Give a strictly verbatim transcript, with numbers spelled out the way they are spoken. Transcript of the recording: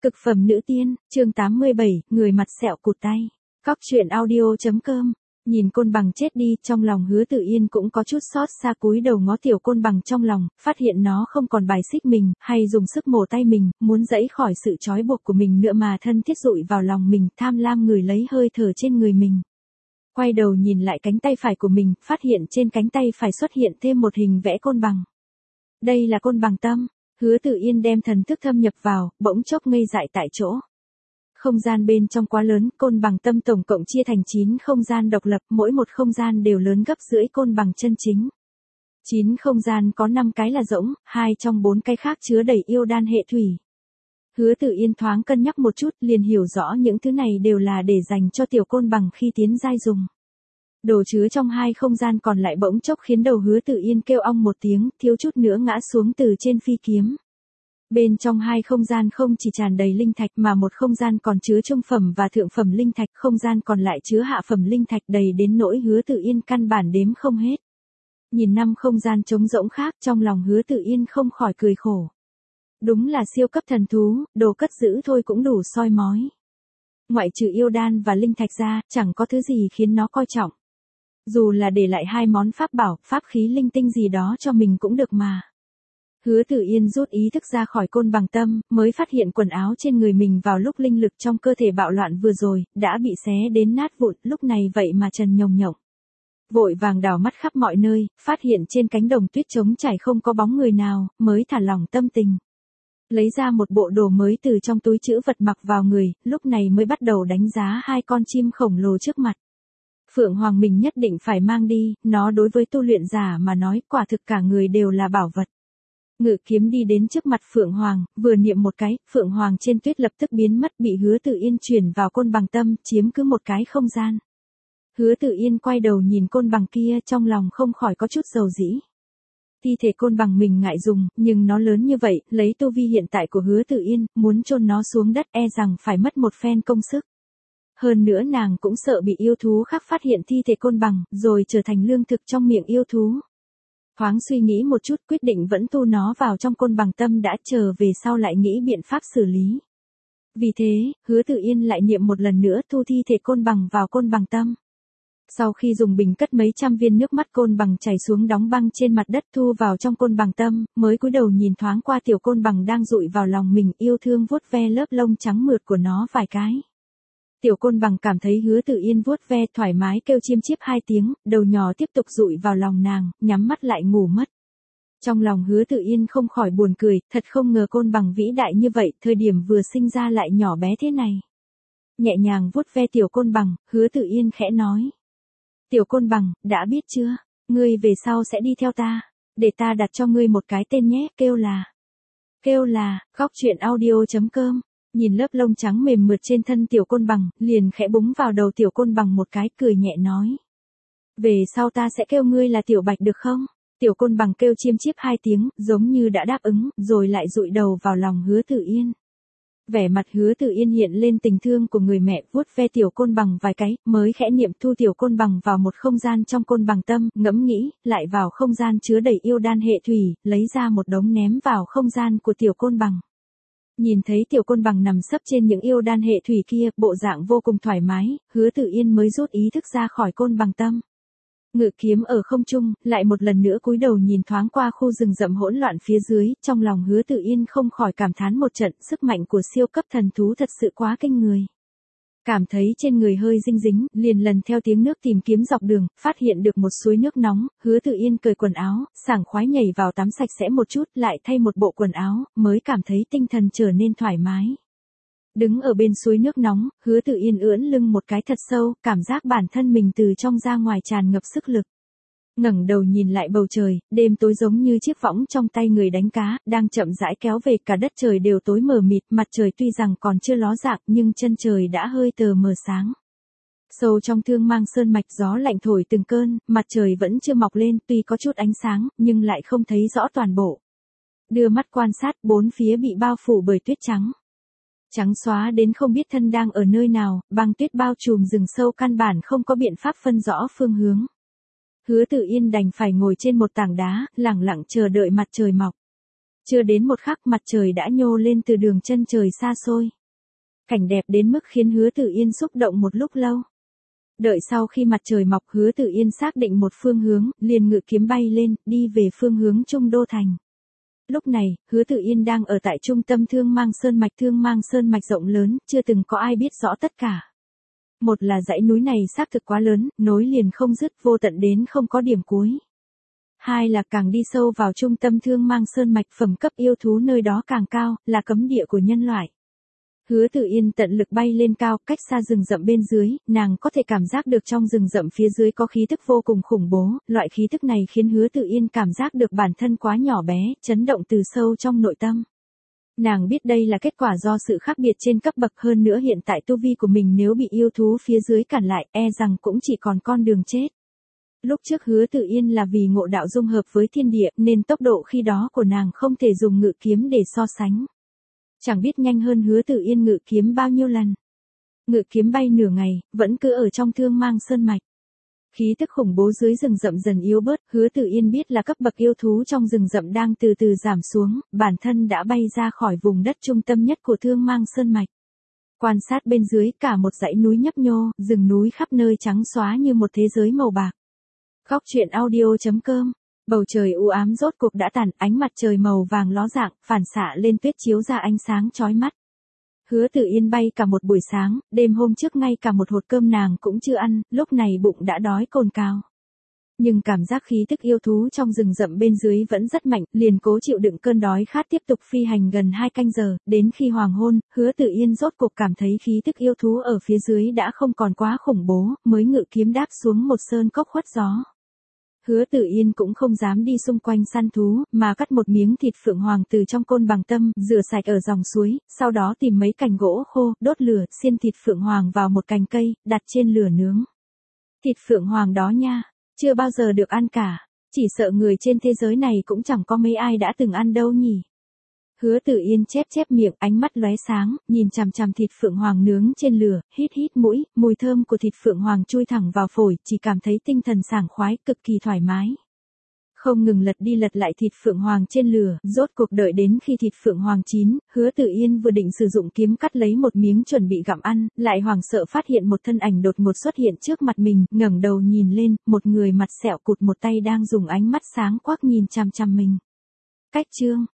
Cực phẩm nữ tiên, chương tám mươi bảy, người mặt sẹo cụt tay. Cóc truyện audio chấm com. Nhìn côn bằng chết đi, trong lòng Hứa Tự Yên cũng có chút xót xa, cúi đầu ngó tiểu côn bằng trong lòng, phát hiện nó không còn bài xích mình, hay dùng sức mổ tay mình, muốn giãy khỏi sự trói buộc của mình nữa mà thân thiết dụi vào lòng mình, tham lam ngửi lấy hơi thở trên người mình. Quay đầu nhìn lại cánh tay phải của mình, phát hiện trên cánh tay phải xuất hiện thêm một hình vẽ côn bằng. Đây là côn bằng tâm. Hứa Tự Yên đem thần thức thâm nhập vào, bỗng chốc ngây dại tại chỗ. Không gian bên trong quá lớn, côn bằng tâm tổng cộng chia thành chín không gian độc lập, mỗi một không gian đều lớn gấp rưỡi côn bằng chân chính. chín không gian có năm cái là rỗng, hai trong bốn cái khác chứa đầy yêu đan hệ thủy. Hứa Tự Yên thoáng cân nhắc một chút, liền hiểu rõ những thứ này đều là để dành cho tiểu côn bằng khi tiến giai dùng. Đồ chứa trong hai không gian còn lại bỗng chốc khiến đầu Hứa Tự Yên kêu ong một tiếng, thiếu chút nữa ngã xuống từ trên phi kiếm. Bên trong hai không gian không chỉ tràn đầy linh thạch mà một không gian còn chứa trung phẩm và thượng phẩm linh thạch, không gian còn lại chứa hạ phẩm linh thạch đầy đến nỗi Hứa Tự Yên căn bản đếm không hết. Nhìn năm không gian trống rỗng khác, trong lòng Hứa Tự Yên không khỏi cười khổ. Đúng là siêu cấp thần thú, đồ cất giữ thôi cũng đủ soi mói. Ngoại trừ yêu đan và linh thạch ra, chẳng có thứ gì khiến nó coi trọng. Dù là để lại hai món pháp bảo, pháp khí linh tinh gì đó cho mình cũng được mà. Hứa Tự Yên rút ý thức ra khỏi côn bằng tâm, mới phát hiện quần áo trên người mình vào lúc linh lực trong cơ thể bạo loạn vừa rồi, đã bị xé đến nát vụn, lúc này vậy mà trần nhồng nhộng. Vội vàng đảo mắt khắp mọi nơi, phát hiện trên cánh đồng tuyết trống trải không có bóng người nào, mới thả lỏng tâm tình. Lấy ra một bộ đồ mới từ trong túi trữ vật mặc vào người, lúc này mới bắt đầu đánh giá hai con chim khổng lồ trước mặt. Phượng Hoàng mình nhất định phải mang đi, nó đối với tu luyện giả mà nói quả thực cả người đều là bảo vật. Ngự kiếm đi đến trước mặt Phượng Hoàng, vừa niệm một cái, Phượng Hoàng trên tuyết lập tức biến mất, bị Hứa Tự Yên chuyển vào côn bằng tâm, chiếm cứ một cái không gian. Hứa Tự Yên quay đầu nhìn côn bằng kia, trong lòng không khỏi có chút dầu dĩ. Thi thể côn bằng mình ngại dùng, nhưng nó lớn như vậy, lấy tu vi hiện tại của Hứa Tự Yên, muốn chôn nó xuống đất e rằng phải mất một phen công sức. Hơn nữa nàng cũng sợ bị yêu thú khác phát hiện thi thể côn bằng, rồi trở thành lương thực trong miệng yêu thú. Thoáng suy nghĩ một chút, quyết định vẫn tu nó vào trong côn bằng tâm đã, chờ về sau lại nghĩ biện pháp xử lý. Vì thế, Hứa Tự Yên lại niệm một lần nữa thu thi thể côn bằng vào côn bằng tâm. Sau khi dùng bình cất mấy trăm viên nước mắt côn bằng chảy xuống đóng băng trên mặt đất thu vào trong côn bằng tâm, mới cúi đầu nhìn thoáng qua tiểu côn bằng đang dụi vào lòng mình, yêu thương vuốt ve lớp lông trắng mượt của nó vài cái. Tiểu côn bằng cảm thấy Hứa Tự Yên vuốt ve thoải mái, kêu chiêm chiếp hai tiếng, đầu nhỏ tiếp tục dụi vào lòng nàng, nhắm mắt lại ngủ mất. Trong lòng Hứa Tự Yên không khỏi buồn cười, thật không ngờ côn bằng vĩ đại như vậy, thời điểm vừa sinh ra lại nhỏ bé thế này. Nhẹ nhàng vuốt ve tiểu côn bằng, Hứa Tự Yên khẽ nói. Tiểu côn bằng, đã biết chưa, ngươi về sau sẽ đi theo ta, để ta đặt cho ngươi một cái tên nhé, kêu là. Kêu là, cóc truyện audio chấm com. Nhìn lớp lông trắng mềm mượt trên thân tiểu côn bằng, liền khẽ búng vào đầu tiểu côn bằng một cái, cười nhẹ nói. Về sau ta sẽ kêu ngươi là tiểu bạch được không? Tiểu côn bằng kêu chiêm chiếp hai tiếng, giống như đã đáp ứng, rồi lại dụi đầu vào lòng Hứa Tự Yên. Vẻ mặt Hứa Tự Yên hiện lên tình thương của người mẹ, vuốt ve tiểu côn bằng vài cái, mới khẽ niệm thu tiểu côn bằng vào một không gian trong côn bằng tâm, ngẫm nghĩ, lại vào không gian chứa đầy yêu đan hệ thủy, lấy ra một đống ném vào không gian của tiểu côn bằng. Nhìn thấy tiểu côn bằng nằm sấp trên những yêu đan hệ thủy kia, bộ dạng vô cùng thoải mái, Hứa Tự Yên mới rút ý thức ra khỏi côn bằng tâm. Ngự kiếm ở không trung, lại một lần nữa cúi đầu nhìn thoáng qua khu rừng rậm hỗn loạn phía dưới, trong lòng Hứa Tự Yên không khỏi cảm thán một trận, sức mạnh của siêu cấp thần thú thật sự quá kinh người. Cảm thấy trên người hơi dinh dính, liền lần theo tiếng nước tìm kiếm dọc đường, phát hiện được một suối nước nóng, Hứa Tự Yên cởi quần áo, sảng khoái nhảy vào tắm sạch sẽ một chút, lại thay một bộ quần áo, mới cảm thấy tinh thần trở nên thoải mái. Đứng ở bên suối nước nóng, Hứa Tự Yên ưỡn lưng một cái thật sâu, cảm giác bản thân mình từ trong ra ngoài tràn ngập sức lực. Ngẩng đầu nhìn lại bầu trời, đêm tối giống như chiếc võng trong tay người đánh cá, đang chậm rãi kéo về, cả đất trời đều tối mờ mịt, mặt trời tuy rằng còn chưa ló dạng nhưng chân trời đã hơi tờ mờ sáng. Sâu trong Thương Mang Sơn mạch gió lạnh thổi từng cơn, mặt trời vẫn chưa mọc lên, tuy có chút ánh sáng, nhưng lại không thấy rõ toàn bộ. Đưa mắt quan sát, bốn phía bị bao phủ bởi tuyết trắng. Trắng xóa đến không biết thân đang ở nơi nào, băng tuyết bao trùm rừng sâu, căn bản không có biện pháp phân rõ phương hướng. Hứa Tự Yên đành phải ngồi trên một tảng đá, lẳng lặng chờ đợi mặt trời mọc. Chưa đến một khắc mặt trời đã nhô lên từ đường chân trời xa xôi. Cảnh đẹp đến mức khiến Hứa Tử Yên xúc động một lúc lâu. Đợi sau khi mặt trời mọc, Hứa Tử Yên xác định một phương hướng, liền ngự kiếm bay lên, đi về phương hướng Trung Đô Thành. Lúc này, Hứa Tử Yên đang ở tại trung tâm Thương Mang Sơn Mạch. Thương Mang Sơn Mạch rộng lớn, chưa từng có ai biết rõ tất cả. Một là dãy núi này xác thực quá lớn, nối liền không dứt, vô tận đến không có điểm cuối. Hai là càng đi sâu vào trung tâm Thương Mang Sơn Mạch, phẩm cấp yêu thú nơi đó càng cao, là cấm địa của nhân loại. Hứa Tử Yên tận lực bay lên cao, cách xa rừng rậm bên dưới, nàng có thể cảm giác được trong rừng rậm phía dưới có khí tức vô cùng khủng bố, loại khí tức này khiến Hứa Tử Yên cảm giác được bản thân quá nhỏ bé, chấn động từ sâu trong nội tâm. Nàng biết đây là kết quả do sự khác biệt trên cấp bậc, hơn nữa hiện tại tu vi của mình nếu bị yêu thú phía dưới cản lại, e rằng cũng chỉ còn con đường chết. Lúc trước Hứa Tử Yên là vì ngộ đạo dung hợp với thiên địa, nên tốc độ khi đó của nàng không thể dùng ngự kiếm để so sánh. Chẳng biết nhanh hơn Hứa Tử Yên ngự kiếm bao nhiêu lần. Ngự kiếm bay nửa ngày, vẫn cứ ở trong Thương Mang Sơn Mạch. Khí tức khủng bố dưới rừng rậm dần yếu bớt, Hứa Tử Yên biết là cấp bậc yêu thú trong rừng rậm đang từ từ giảm xuống, bản thân đã bay ra khỏi vùng đất trung tâm nhất của Thương Mang Sơn Mạch. Quan sát bên dưới, cả một dãy núi nhấp nhô, rừng núi khắp nơi trắng xóa như một thế giới màu bạc. Góc truyện audio chấm com. Bầu trời u ám rốt cuộc đã tàn, ánh mặt trời màu vàng ló dạng, phản xạ lên tuyết chiếu ra ánh sáng chói mắt. Hứa Tử Yên bay cả một buổi sáng, đêm hôm trước ngay cả một hột cơm nàng cũng chưa ăn, lúc này bụng đã đói cồn cào. Nhưng cảm giác khí tức yêu thú trong rừng rậm bên dưới vẫn rất mạnh, liền cố chịu đựng cơn đói khát tiếp tục phi hành gần hai canh giờ, đến khi hoàng hôn, Hứa Tử Yên rốt cuộc cảm thấy khí tức yêu thú ở phía dưới đã không còn quá khủng bố, mới ngự kiếm đáp xuống một sơn cốc khuất gió. Hứa Tử Yên cũng không dám đi xung quanh săn thú, mà cắt một miếng thịt phượng hoàng từ trong côn bằng tâm, rửa sạch ở dòng suối, sau đó tìm mấy cành gỗ khô, đốt lửa, xiên thịt phượng hoàng vào một cành cây, đặt trên lửa nướng. Thịt phượng hoàng đó nha, chưa bao giờ được ăn cả, chỉ sợ người trên thế giới này cũng chẳng có mấy ai đã từng ăn đâu nhỉ. Hứa Tử Yên chép chép miệng, ánh mắt lóe sáng, nhìn chằm chằm thịt phượng hoàng nướng trên lửa, hít hít mũi, mùi thơm của thịt phượng hoàng chui thẳng vào phổi, chỉ cảm thấy tinh thần sảng khoái, cực kỳ thoải mái. Không ngừng lật đi lật lại thịt phượng hoàng trên lửa, rốt cuộc đợi đến khi thịt phượng hoàng chín, Hứa Tử Yên vừa định sử dụng kiếm cắt lấy một miếng chuẩn bị gặm ăn, lại hoảng sợ phát hiện một thân ảnh đột ngột xuất hiện trước mặt mình, ngẩng đầu nhìn lên, một người mặt sẹo cụt một tay đang dùng ánh mắt sáng quắc nhìn chằm chằm mình. Cách chương